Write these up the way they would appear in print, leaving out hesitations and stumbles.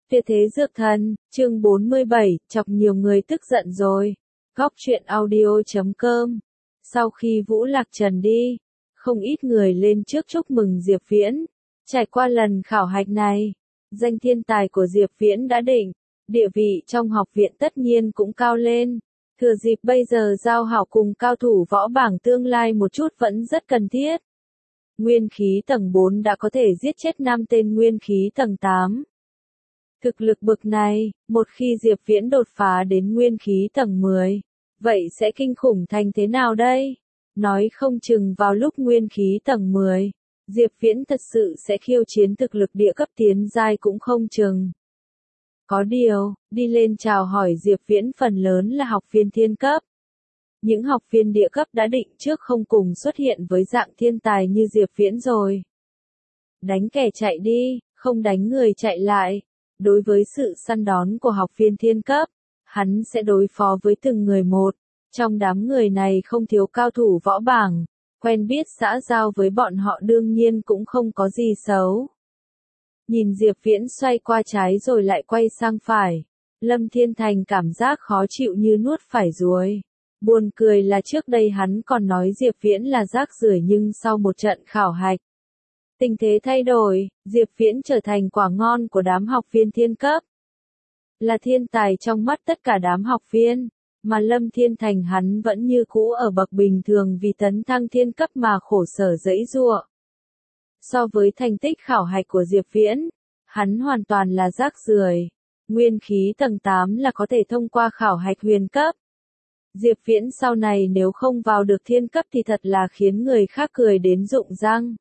Tuyệt thế dược thần, chương 47, chọc nhiều người tức giận rồi. Góc truyện audio.com. Sau khi Vũ Lạc Trần đi, không ít người lên trước chúc mừng Diệp Viễn. Trải qua lần khảo hạch này, danh thiên tài của Diệp Viễn đã định, địa vị trong học viện tất nhiên cũng cao lên. Thừa dịp bây giờ giao hảo cùng cao thủ võ bảng tương lai một chút vẫn rất cần thiết. Nguyên khí tầng 4 đã có thể giết chết 5 tên nguyên khí tầng 8. Thực lực bực này, một khi Diệp Viễn đột phá đến nguyên khí tầng 10, vậy sẽ kinh khủng thành thế nào đây? Nói không chừng vào lúc nguyên khí tầng 10, Diệp Viễn thật sự sẽ khiêu chiến thực lực địa cấp tiến giai cũng không chừng. Có điều, đi lên chào hỏi Diệp Viễn phần lớn là học viên thiên cấp. Những học viên địa cấp đã định trước không cùng xuất hiện với dạng thiên tài như Diệp Viễn rồi. Đánh kẻ chạy đi, không đánh người chạy lại. Đối với sự săn đón của học viên thiên cấp, hắn sẽ đối phó với từng người một. Trong đám người này không thiếu cao thủ võ bảng, quen biết xã giao với bọn họ đương nhiên cũng không có gì xấu. Nhìn Diệp Viễn xoay qua trái rồi lại quay sang phải, Lâm Thiên Thành cảm giác khó chịu như nuốt phải ruồi. Buồn cười là trước đây hắn còn nói Diệp Viễn là rác rưởi nhưng sau một trận khảo hạch, tình thế thay đổi, Diệp Viễn trở thành quả ngon của đám học viên thiên cấp. Là thiên tài trong mắt tất cả đám học viên, mà Lâm Thiên Thành hắn vẫn như cũ ở bậc bình thường vì tấn thăng thiên cấp mà khổ sở giãy giụa. So với thành tích khảo hạch của Diệp Viễn, hắn hoàn toàn là rác rưởi. Nguyên khí tầng 8 là có thể thông qua khảo hạch huyền cấp. Diệp Viễn sau này nếu không vào được thiên cấp thì thật là khiến người khác cười đến rụng răng.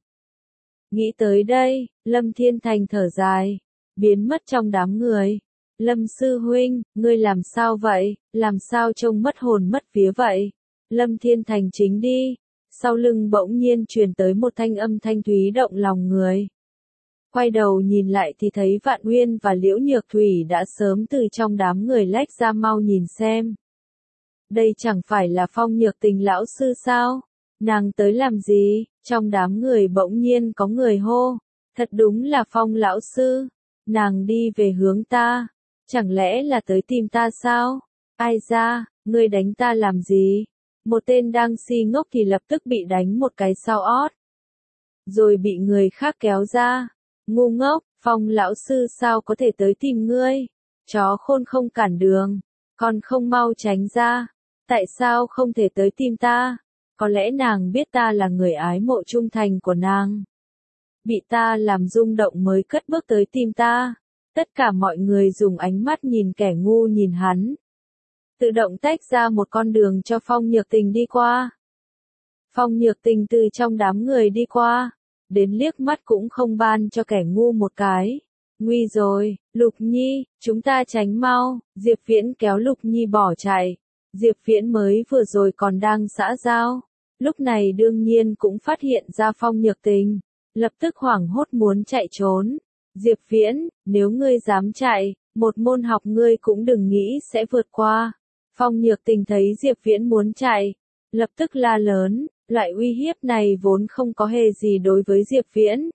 Nghĩ tới đây, Lâm Thiên Thành thở dài, biến mất trong đám người. Lâm sư huynh, ngươi làm sao vậy, làm sao trông mất hồn mất vía vậy? Lâm Thiên Thành chính đi, sau lưng bỗng nhiên truyền tới một thanh âm thanh thúy động lòng người. Quay đầu nhìn lại thì thấy Vạn Uyên và Liễu Nhược Thủy đã sớm từ trong đám người lách ra mau nhìn xem. Đây chẳng phải là Phong Nhược Tình lão sư sao? Nàng tới làm gì? Trong đám người bỗng nhiên có người hô. Thật đúng là Phong lão sư. Nàng đi về hướng ta. Chẳng lẽ là tới tìm ta sao? Ai ra, ngươi đánh ta làm gì? Một tên đang si ngốc thì lập tức bị đánh một cái sau ót. Rồi bị người khác kéo ra. Ngu ngốc, Phong lão sư sao có thể tới tìm ngươi? Chó khôn không cản đường. Còn không mau tránh ra. Tại sao không thể tới tìm ta? Có lẽ nàng biết ta là người ái mộ trung thành của nàng. Bị ta làm rung động mới cất bước tới tìm ta. Tất cả mọi người dùng ánh mắt nhìn kẻ ngu nhìn hắn. Tự động tách ra một con đường cho Phong Nhược Tình đi qua. Phong Nhược Tình từ trong đám người đi qua. Đến liếc mắt cũng không ban cho kẻ ngu một cái. Nguy rồi, Lục Nhi, chúng ta tránh mau. Diệp Viễn kéo Lục Nhi bỏ chạy. Diệp Viễn mới vừa rồi còn đang xã giao. Lúc này đương nhiên cũng phát hiện ra Phong Nhược Tình, lập tức hoảng hốt muốn chạy trốn. Diệp Viễn, nếu ngươi dám chạy, một môn học ngươi cũng đừng nghĩ sẽ vượt qua. Phong Nhược Tình thấy Diệp Viễn muốn chạy, lập tức la lớn, loại uy hiếp này vốn không có hề gì đối với Diệp Viễn.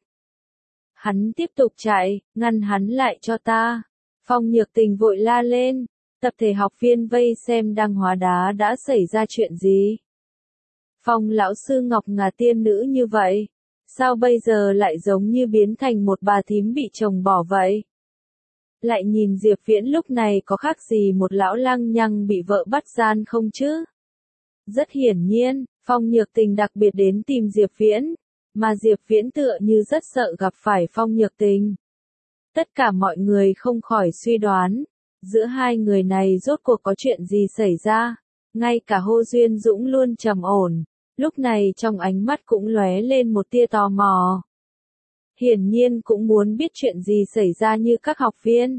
Hắn tiếp tục chạy, ngăn hắn lại cho ta. Phong Nhược Tình vội la lên, tập thể học viên vây xem đang hóa đá đã xảy ra chuyện gì. Phong lão sư Ngọc Ngà tiên nữ như vậy, sao bây giờ lại giống như biến thành một bà thím bị chồng bỏ vậy? Lại nhìn Diệp Viễn lúc này có khác gì một lão lăng nhăng bị vợ bắt gian không chứ? Rất hiển nhiên, Phong Nhược Tình đặc biệt đến tìm Diệp Viễn, mà Diệp Viễn tựa như rất sợ gặp phải Phong Nhược Tình. Tất cả mọi người không khỏi suy đoán, giữa hai người này rốt cuộc có chuyện gì xảy ra? Ngay cả Hồ Duyên Dũng luôn trầm ổn, lúc này trong ánh mắt cũng lóe lên một tia tò mò. Hiển nhiên cũng muốn biết chuyện gì xảy ra như các học viên.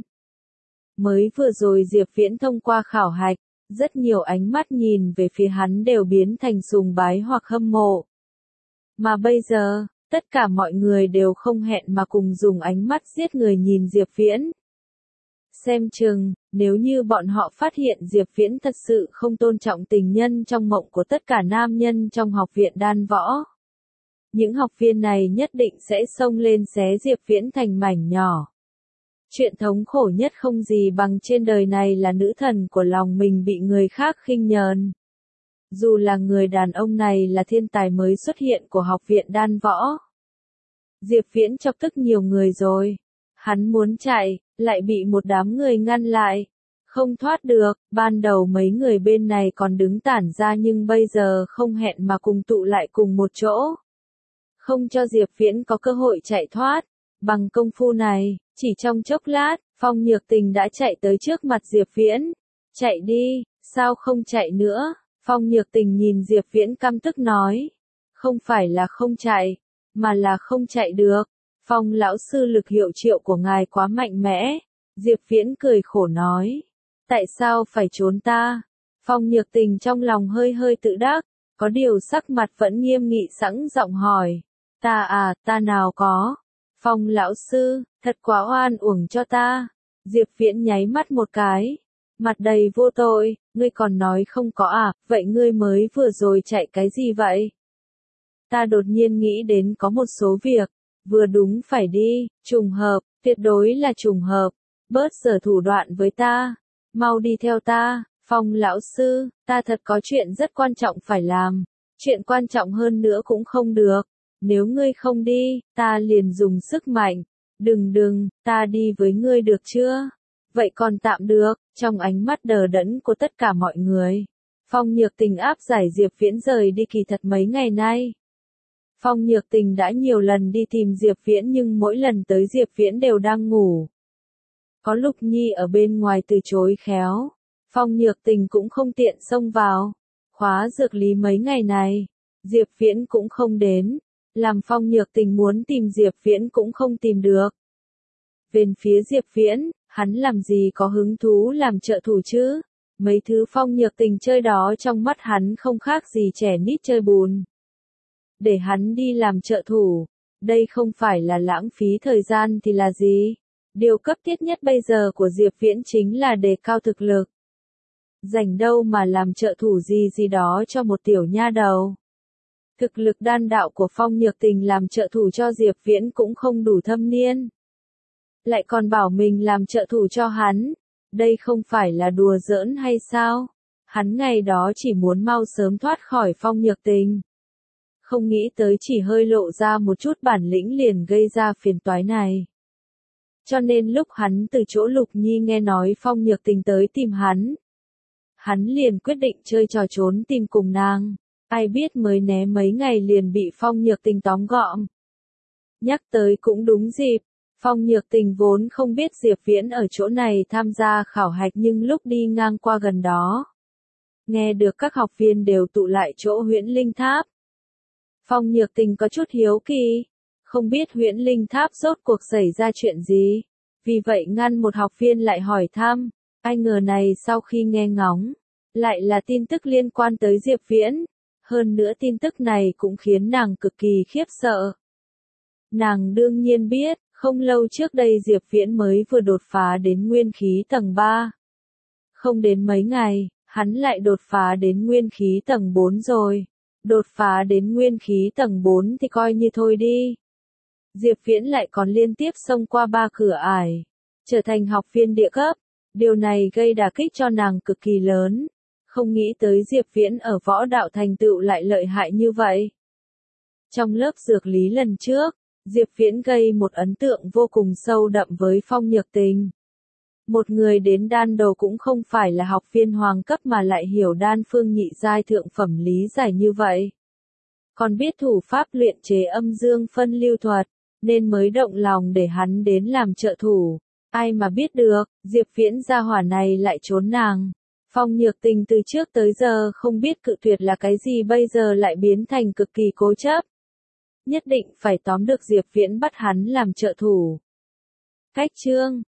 Mới vừa rồi Diệp Viễn thông qua khảo hạch, rất nhiều ánh mắt nhìn về phía hắn đều biến thành sùng bái hoặc hâm mộ. Mà bây giờ, tất cả mọi người đều không hẹn mà cùng dùng ánh mắt giết người nhìn Diệp Viễn. Xem chừng, nếu như bọn họ phát hiện Diệp Viễn thật sự không tôn trọng tình nhân trong mộng của tất cả nam nhân trong học viện đan võ. Những học viên này nhất định sẽ xông lên xé Diệp Viễn thành mảnh nhỏ. Chuyện thống khổ nhất không gì bằng trên đời này là nữ thần của lòng mình bị người khác khinh nhờn. Dù là người đàn ông này là thiên tài mới xuất hiện của học viện đan võ. Diệp Viễn chọc tức nhiều người rồi. Hắn muốn chạy, lại bị một đám người ngăn lại. Không thoát được, ban đầu mấy người bên này còn đứng tản ra nhưng bây giờ không hẹn mà cùng tụ lại cùng một chỗ. Không cho Diệp Viễn có cơ hội chạy thoát. Bằng công phu này, chỉ trong chốc lát, Phong Nhược Tình đã chạy tới trước mặt Diệp Viễn. Chạy đi, sao không chạy nữa? Phong Nhược Tình nhìn Diệp Viễn căm tức nói. Không phải là không chạy, mà là không chạy được. Phong lão sư lực hiệu triệu của ngài quá mạnh mẽ. Diệp Viễn cười khổ nói. Tại sao phải trốn ta? Phong Nhược Tình trong lòng hơi hơi tự đắc, có điều sắc mặt vẫn nghiêm nghị sẵn giọng hỏi. Ta nào có. Phong lão sư, thật quá oan uổng cho ta. Diệp Viễn nháy mắt một cái. Mặt đầy vô tội, ngươi còn nói không có à, vậy ngươi mới vừa rồi chạy cái gì vậy? Ta đột nhiên nghĩ đến có một số việc, vừa đúng phải đi, trùng hợp, tuyệt đối là trùng hợp, bớt giở thủ đoạn với ta, mau đi theo ta, Phong lão sư, ta thật có chuyện rất quan trọng phải làm, chuyện quan trọng hơn nữa cũng không được, nếu ngươi không đi, ta liền dùng sức mạnh, đừng, ta đi với ngươi được chưa? Vậy còn tạm được, trong ánh mắt đờ đẫn của tất cả mọi người. Phong Nhược Tình áp giải Diệp Viễn rời đi kỳ thật mấy ngày nay. Phong Nhược Tình đã nhiều lần đi tìm Diệp Viễn nhưng mỗi lần tới Diệp Viễn đều đang ngủ. Có Lục Nhi ở bên ngoài từ chối khéo. Phong Nhược Tình cũng không tiện xông vào. Khóa dược lý mấy ngày này, Diệp Viễn cũng không đến. Làm Phong Nhược Tình muốn tìm Diệp Viễn cũng không tìm được. Bên phía Diệp Viễn, hắn làm gì có hứng thú làm trợ thủ chứ? Mấy thứ Phong Nhược Tình chơi đó trong mắt hắn không khác gì trẻ nít chơi bùn. Để hắn đi làm trợ thủ, đây không phải là lãng phí thời gian thì là gì? Điều cấp thiết nhất bây giờ của Diệp Viễn chính là đề cao thực lực. Rảnh đâu mà làm trợ thủ gì đó cho một tiểu nha đầu. Thực lực đan đạo của Phong Nhược Tình làm trợ thủ cho Diệp Viễn cũng không đủ thâm niên. Lại còn bảo mình làm trợ thủ cho hắn. Đây không phải là đùa giỡn hay sao? Hắn ngày đó chỉ muốn mau sớm thoát khỏi Phong Nhược Tình. Không nghĩ tới chỉ hơi lộ ra một chút bản lĩnh liền gây ra phiền toái này. Cho nên lúc hắn từ chỗ Lục Nhi nghe nói Phong Nhược Tình tới tìm hắn liền quyết định chơi trò trốn tìm cùng nàng. Ai biết mới né mấy ngày liền bị Phong Nhược Tình tóm gọn. Nhắc tới cũng đúng dịp. Phong Nhược Tình vốn không biết Diệp Viễn ở chỗ này tham gia khảo hạch nhưng lúc đi ngang qua gần đó. Nghe được các học viên đều tụ lại chỗ Huyễn Linh Tháp. Phong Nhược Tình có chút hiếu kỳ. Không biết Huyễn Linh Tháp rốt cuộc xảy ra chuyện gì. Vì vậy ngăn một học viên lại hỏi thăm. Ai ngờ này sau khi nghe ngóng. Lại là tin tức liên quan tới Diệp Viễn. Hơn nữa tin tức này cũng khiến nàng cực kỳ khiếp sợ. Nàng đương nhiên biết. Không lâu trước đây Diệp Viễn mới vừa đột phá đến nguyên khí tầng 3. Không đến mấy ngày, hắn lại đột phá đến nguyên khí tầng 4 rồi. Đột phá đến nguyên khí tầng 4 thì coi như thôi đi. Diệp Viễn lại còn liên tiếp xông qua 3 cửa ải, trở thành học viên địa cấp. Điều này gây đả kích cho nàng cực kỳ lớn. Không nghĩ tới Diệp Viễn ở võ đạo thành tựu lại lợi hại như vậy. Trong lớp dược lý lần trước, Diệp Viễn gây một ấn tượng vô cùng sâu đậm với Phong Nhược Tình. Một người đến đan đồ cũng không phải là học viên hoàng cấp mà lại hiểu đan phương nhị giai thượng phẩm lý giải như vậy. Còn biết thủ pháp luyện chế âm dương phân lưu thuật, nên mới động lòng để hắn đến làm trợ thủ. Ai mà biết được, Diệp Viễn gia hỏa này lại trốn nàng. Phong Nhược Tình từ trước tới giờ không biết cự tuyệt là cái gì bây giờ lại biến thành cực kỳ cố chấp. Nhất định phải tóm được Diệp Viễn bắt hắn làm trợ thủ. Cách chương